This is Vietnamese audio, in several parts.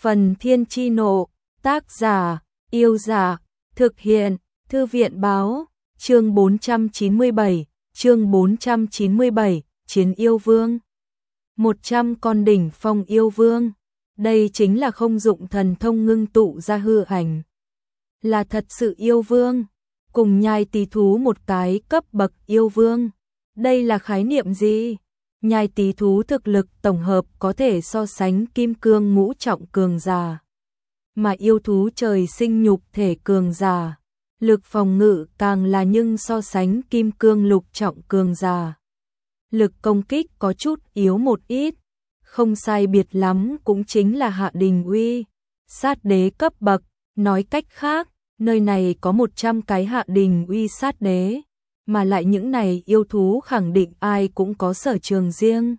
Phần Thiên Chi Nộ, tác giả, Yêu Giả, thực hiện, Thư viện Báo, chương 497, Chiến Yêu Vương. 100 con đỉnh phong yêu vương, đây chính là không dụng thần thông ngưng tụ ra hư ảnh. Là thật sự yêu vương, cùng nhai tí thú một cái cấp bậc yêu vương. Đây là khái niệm gì? Nhai tí thú thực lực tổng hợp có thể so sánh kim cương ngũ trọng cường giả. Mà yêu thú trời sinh nhục thể cường giả. Lực phòng ngự càng là nhưng so sánh kim cương lục trọng cường giả. Lực công kích có chút yếu một ít, không sai biệt lắm cũng chính là Hạ Đình Uy, sát đế cấp bậc, nói cách khác, nơi này có 100 cái Hạ Đình Uy sát đế, mà lại những này yêu thú khẳng định ai cũng có sở trường riêng.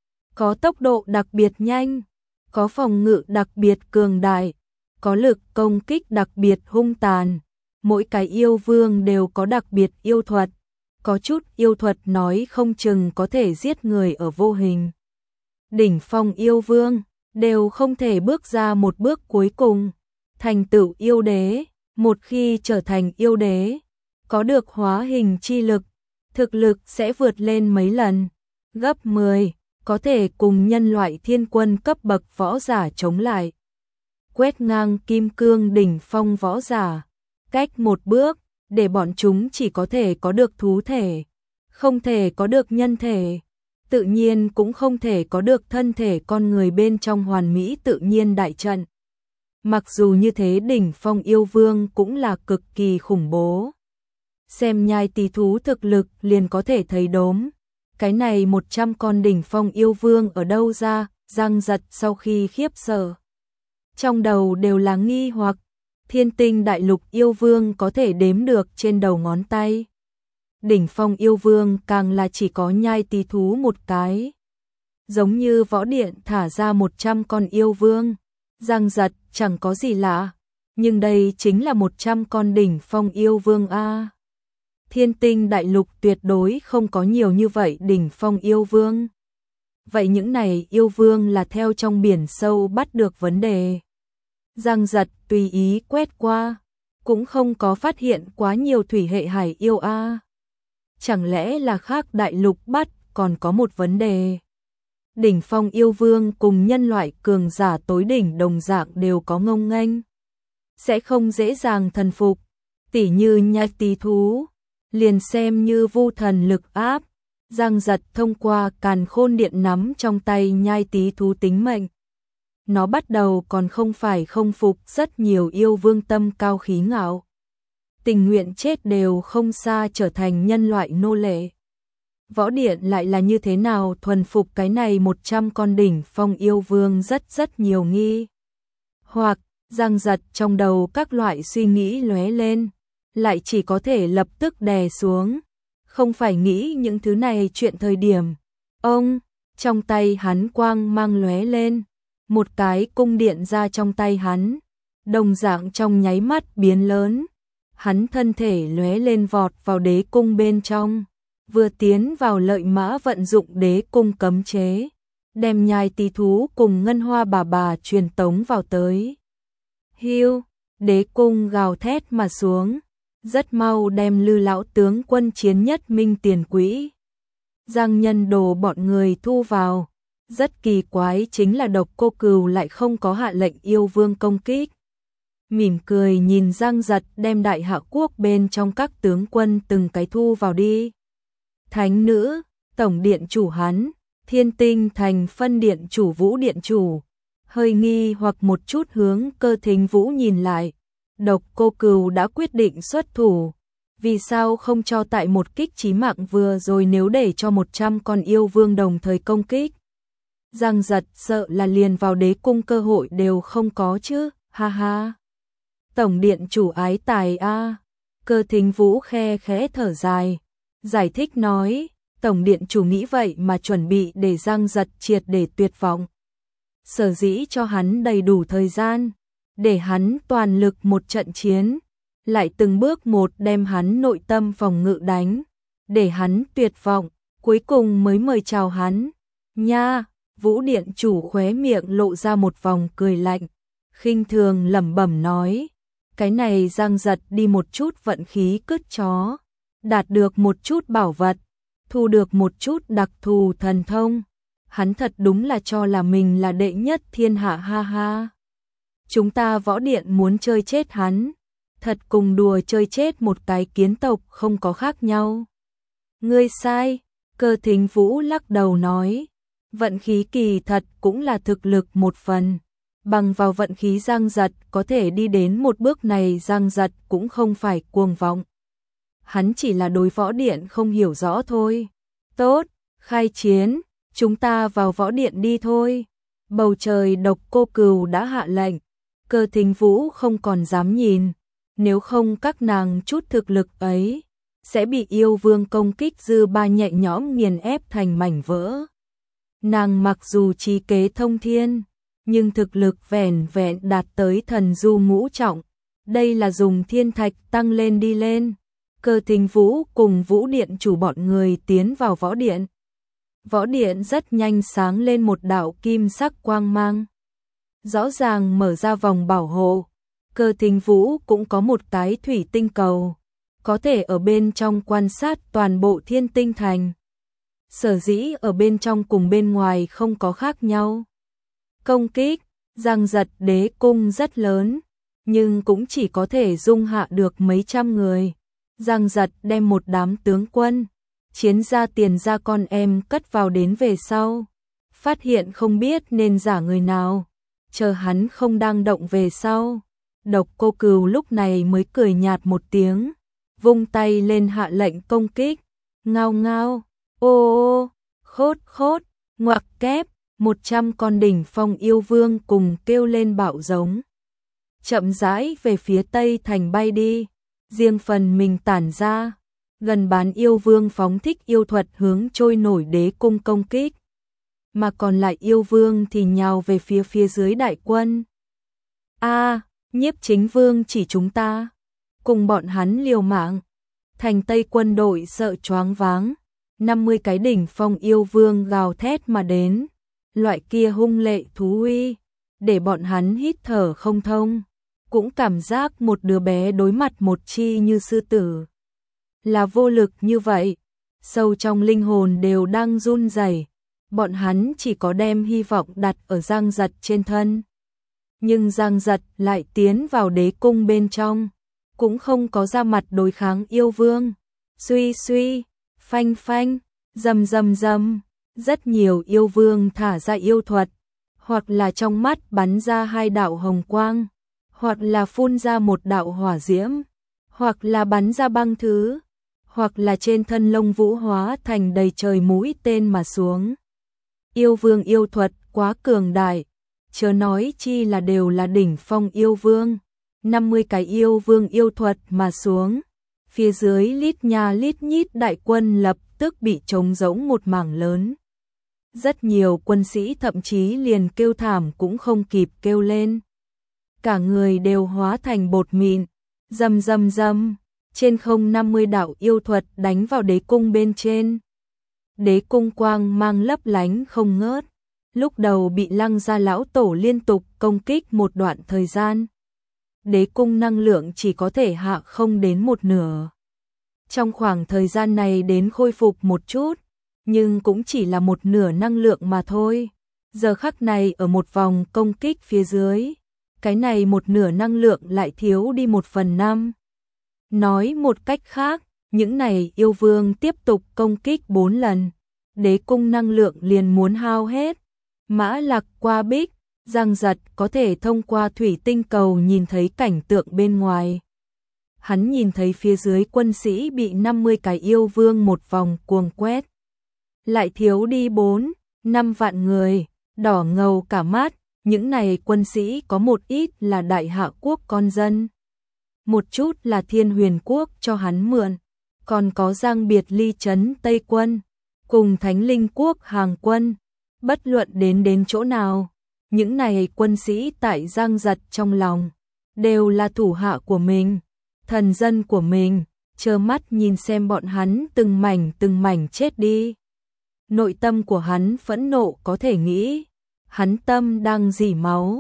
Có tốc độ đặc biệt nhanh, có phòng ngự đặc biệt cường đại, có lực công kích đặc biệt hung tàn, mỗi cái yêu vương đều có đặc biệt yêu thuật. Có chút yêu thuật nói không chừng có thể giết người ở vô hình. Đỉnh phong yêu vương đều không thể bước ra một bước cuối cùng, thành tựu yêu đế. Một khi trở thành yêu đế, có được hóa hình chi lực, thực lực sẽ vượt lên mấy lần, gấp 10, có thể cùng nhân loại thiên quân cấp bậc võ giả chống lại. Quét ngang kim cương đỉnh phong võ giả, cách một bước, để bọn chúng chỉ có thể có được thú thể, không thể có được nhân thể, tự nhiên cũng không thể có được thân thể con người bên trong hoàn mỹ tự nhiên đại trận. Mặc dù như thế đỉnh phong yêu vương cũng là cực kỳ khủng bố. Xem nhai tí thú thực lực liền có thể thấy đốm. Cái này 100 con đỉnh phong yêu vương ở đâu ra? Giang Giật sau khi khiếp sợ, trong đầu đều là nghi hoặc. Thiên Tinh đại lục yêu vương có thể đếm được trên đầu ngón tay. Đỉnh phong yêu vương càng là chỉ có nhai tí thú một cái. Giống như võ điện thả ra 100 con yêu vương. Giang Giật chẳng có gì lạ, nhưng đây chính là 100 con đỉnh phong yêu vương a. Thiên Tinh đại lục tuyệt đối không có nhiều như vậy đỉnh phong yêu vương. Vậy những này yêu vương là theo trong biển sâu bắt được vấn đề. Giang Giật tùy ý quét qua, cũng không có phát hiện quá nhiều thủy hệ hải yêu a. Chẳng lẽ là khác đại lục bắt còn có một vấn đề. Đỉnh phong yêu vương cùng nhân loại cường giả tối đỉnh đồng dạng đều có ngông nghênh, sẽ không dễ dàng thần phục. Tỉ như nhai tí thú, liền xem như vu thần lực áp. Giang Giật thông qua càn khôn điện nắm trong tay nhai tí thú tính mệnh. Nó bắt đầu còn không phải không phục rất nhiều yêu vương tâm cao khí ngạo, tình nguyện chết đều không xa trở thành nhân loại nô lệ. Võ điện lại là như thế nào thuần phục cái này 100 con đỉnh phong yêu vương rất nhiều nghi. Hoặc Giang Giật trong đầu các loại suy nghĩ lóe lên, lại chỉ có thể lập tức đè xuống, không phải nghĩ những thứ này chuyện thời điểm. Ông, trong tay hắn quang mang lóe lên, một cái cung điện ra trong tay hắn, đồng dạng trong nháy mắt biến lớn. Hắn thân thể lóe lên vọt vào đế cung bên trong, vừa tiến vào lợi mã vận dụng đế cung cấm chế, đem nhai tí thú cùng ngân hoa bà truyền tống vào tới. Hiu, đế cung gào thét mà xuống, rất mau đem Lư lão tướng quân chiến nhất minh tiền quỹ. Giang Nhân Đồ bọn người thu vào. Rất kỳ quái chính là Độc Cô Cừu lại không có hạ lệnh yêu vương công kích. Mỉm cười nhìn Giang Giật đem đại hạ quốc bên trong các tướng quân từng cái thu vào đi. Thánh nữ, tổng điện chủ hắn, Thiên Tinh thành phân điện chủ Vũ điện chủ, hơi nghi hoặc một chút hướng Cơ Thính Vũ nhìn lại. Độc Cô Cừu đã quyết định xuất thủ, vì sao không cho tại một kích chí mạng vừa rồi, nếu để cho 100 con yêu vương đồng thời công kích. Giang Giật sợ là liền vào đế cung cơ hội đều không có chứ, ha ha. Tổng điện chủ ái tài a. Cơ Thính Vũ khe khẽ thở dài, giải thích nói, tổng điện chủ nghĩ vậy mà chuẩn bị để Giang Giật triệt để tuyệt vọng. Sở dĩ cho hắn đầy đủ thời gian, để hắn toàn lực một trận chiến, lại từng bước một đem hắn nội tâm phòng ngự đánh, để hắn tuyệt vọng, cuối cùng mới mời chào hắn. Nha, Vũ điện chủ khóe miệng lộ ra một vòng cười lạnh, khinh thường lẩm bẩm nói, cái này Giang Giật đi một chút vận khí cứt chó, đạt được một chút bảo vật, thu được một chút đặc thù thần thông, hắn thật đúng là cho là mình là đệ nhất thiên hạ ha ha. Chúng ta võ điện muốn chơi chết hắn, thật cùng đùa chơi chết một cái kiến tộc không có khác nhau. Ngươi sai, Cơ Thính Vũ lắc đầu nói, vận khí kỳ thật cũng là thực lực một phần, bằng vào vận khí Giang Giật có thể đi đến một bước này, Giang Giật cũng không phải cuồng vọng. Hắn chỉ là đối võ điện không hiểu rõ thôi. Tốt, khai chiến, chúng ta vào võ điện đi thôi. Bầu trời Độc Cô Cừu đã hạ lệnh, Cơ Thính Vũ không còn dám nhìn, nếu không các nàng chút thực lực ấy sẽ bị yêu vương công kích dư ba nhẹ nhõm nghiền ép thành mảnh vỡ. Nàng mặc dù trí kế thông thiên, nhưng thực lực vẻn vẹn đạt tới thần du ngũ trọng, đây là dùng thiên thạch tăng lên đi lên. Cơ Thính Vũ cùng Vũ Điện chủ bọn người tiến vào võ điện. Võ điện rất nhanh sáng lên một đạo kim sắc quang mang, rõ ràng mở ra vòng bảo hộ. Cơ Thính Vũ cũng có một cái thủy tinh cầu, có thể ở bên trong quan sát toàn bộ Thiên Tinh Thành. Sở dĩ ở bên trong cùng bên ngoài không có khác nhau. Công kích, Giang Giật đế cung rất lớn, nhưng cũng chỉ có thể dung hạ được mấy trăm người. Giang Giật đem một đám tướng quân, chiến gia tiền gia con em cất vào đến về sau, phát hiện không biết nên giả người nào, chờ hắn không đang động về sau. Độc Cô Cừu lúc này mới cười nhạt một tiếng, vung tay lên hạ lệnh công kích. Ngao ngao, ô ô, khốt khốt, ngoặc kép, 100 con đỉnh phong yêu vương cùng kêu lên bạo giống, chậm rãi về phía Tây Thành bay đi, riêng phần mình tản ra. Gần bán yêu vương phóng thích yêu thuật hướng trôi nổi đế cung công kích, mà còn lại yêu vương thì nhào về phía dưới đại quân. A, Nhiếp Chính Vương chỉ chúng ta, cùng bọn hắn liều mạng. Thành Tây quân đội sợ choáng váng, 50 cái đỉnh phong yêu vương gào thét mà đến, loại kia hung lệ thú uy, để bọn hắn hít thở không thông, cũng cảm giác một đứa bé đối mặt một chi như sư tử là vô lực như vậy, sâu trong linh hồn đều đang run rẩy. Bọn hắn chỉ có đem hy vọng đặt ở Giang Giật trên thân. Nhưng Giang Giật lại tiến vào đế cung bên trong, cũng không có ra mặt đối kháng yêu vương. Suy suy, phanh phanh, rầm rầm rầm, rất nhiều yêu vương thả ra yêu thuật, hoặc là trong mắt bắn ra hai đạo hồng quang, hoặc là phun ra một đạo hỏa diễm, hoặc là bắn ra băng thứ, hoặc là trên thân lông vũ hóa thành đầy trời mũi tên mà xuống. Yêu vương yêu thuật quá cường đại, chớ nói chi là đều là đỉnh phong yêu vương. 50 cái yêu vương yêu thuật mà xuống, phía dưới lít nha lít nhít đại quân lập tức bị trống rỗng một mảng lớn. Rất nhiều quân sĩ thậm chí liền kêu thảm cũng không kịp kêu lên. Cả người đều hóa thành bột mịn, rầm rầm rầm, trên không 50 đạo yêu thuật đánh vào đế cung bên trên. Đế cung quang mang lấp lánh không ngớt, lúc đầu bị Lăng gia lão tổ liên tục công kích một đoạn thời gian. Đế cung năng lượng chỉ có thể hạ không đến một nửa. Trong khoảng thời gian này đến khôi phục một chút, nhưng cũng chỉ là một nửa năng lượng mà thôi. Giờ khắc này ở một vòng công kích phía dưới, cái này một nửa năng lượng lại thiếu đi 1/5. Nói một cách khác, những này yêu vương tiếp tục công kích 4 lần, đế cung năng lượng liền muốn hao hết. Mã Lạc qua bích, Giang Giật có thể thông qua thủy tinh cầu nhìn thấy cảnh tượng bên ngoài. Hắn nhìn thấy phía dưới quân sĩ bị 50 cái yêu vương một vòng cuồng quét. Lại thiếu đi 4-5 vạn người, đỏ ngầu cả mắt, những này quân sĩ có một ít là Đại Hạ quốc con dân. Một chút là Thiên Huyền quốc cho hắn mượn, còn có Giang Biệt Ly trấn Tây quân, cùng Thánh Linh quốc hàng quân. Bất luận đến chỗ nào, những này quân sĩ tại Giang Giật trong lòng đều là thủ hạ của mình, thần dân của mình, trơ mắt nhìn xem bọn hắn từng mảnh chết đi. Nội tâm của hắn phẫn nộ có thể nghĩ, hắn tâm đang rỉ máu,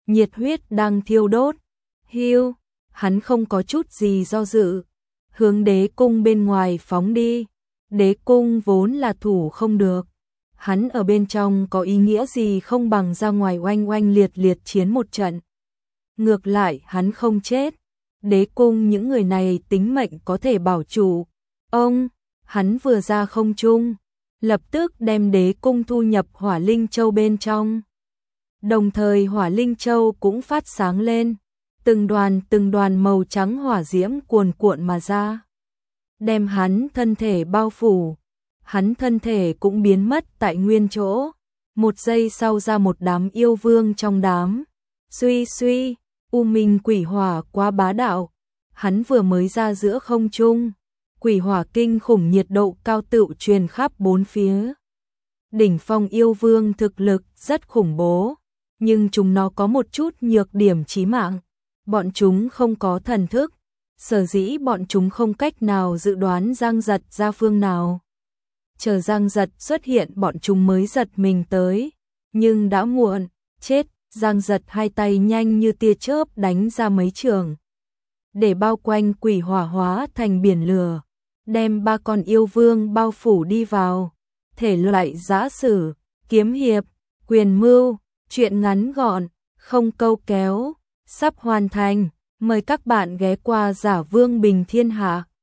nhiệt huyết đang thiêu đốt. Hiu, hắn không có chút gì do dự, hướng đế cung bên ngoài phóng đi. Đế cung vốn là thủ không được, hắn ở bên trong có ý nghĩa gì không bằng ra ngoài oanh oanh liệt liệt chiến một trận. Ngược lại hắn không chết, đế cung những người này tính mệnh có thể bảo trụ. Hắn vừa ra không trung, lập tức đem đế cung thu nhập Hỏa Linh Châu bên trong. Đồng thời Hỏa Linh Châu cũng phát sáng lên, từng đoàn màu trắng hỏa diễm cuồn cuộn mà ra, đem hắn thân thể bao phủ. Hắn thân thể cũng biến mất tại nguyên chỗ. Một giây sau ra một đám yêu vương trong đám. Suy suy, U Minh quỷ hỏa quá bá đạo. Hắn vừa mới ra giữa không trung, quỷ hỏa kinh khủng nhiệt độ cao tựu truyền khắp bốn phía. Đỉnh phong yêu vương thực lực rất khủng bố, nhưng chúng nó có một chút nhược điểm chí mạng. Bọn chúng không có thần thức, sở dĩ bọn chúng không cách nào dự đoán Giang Giật ra phương nào. Chờ Giang Giật xuất hiện bọn chúng mới giật mình tới, nhưng đã muộn, chết. Giang Giật hai tay nhanh như tia chớp đánh ra mấy trường, để bao quanh quỷ hỏa hóa thành biển lửa, đem ba con yêu vương bao phủ đi vào. Thể loại giã sử, kiếm hiệp, quyền mưu, truyện ngắn gọn, không câu kéo, sắp hoàn thành. Mời các bạn ghé qua Giả Vương Bình Thiên Hạ.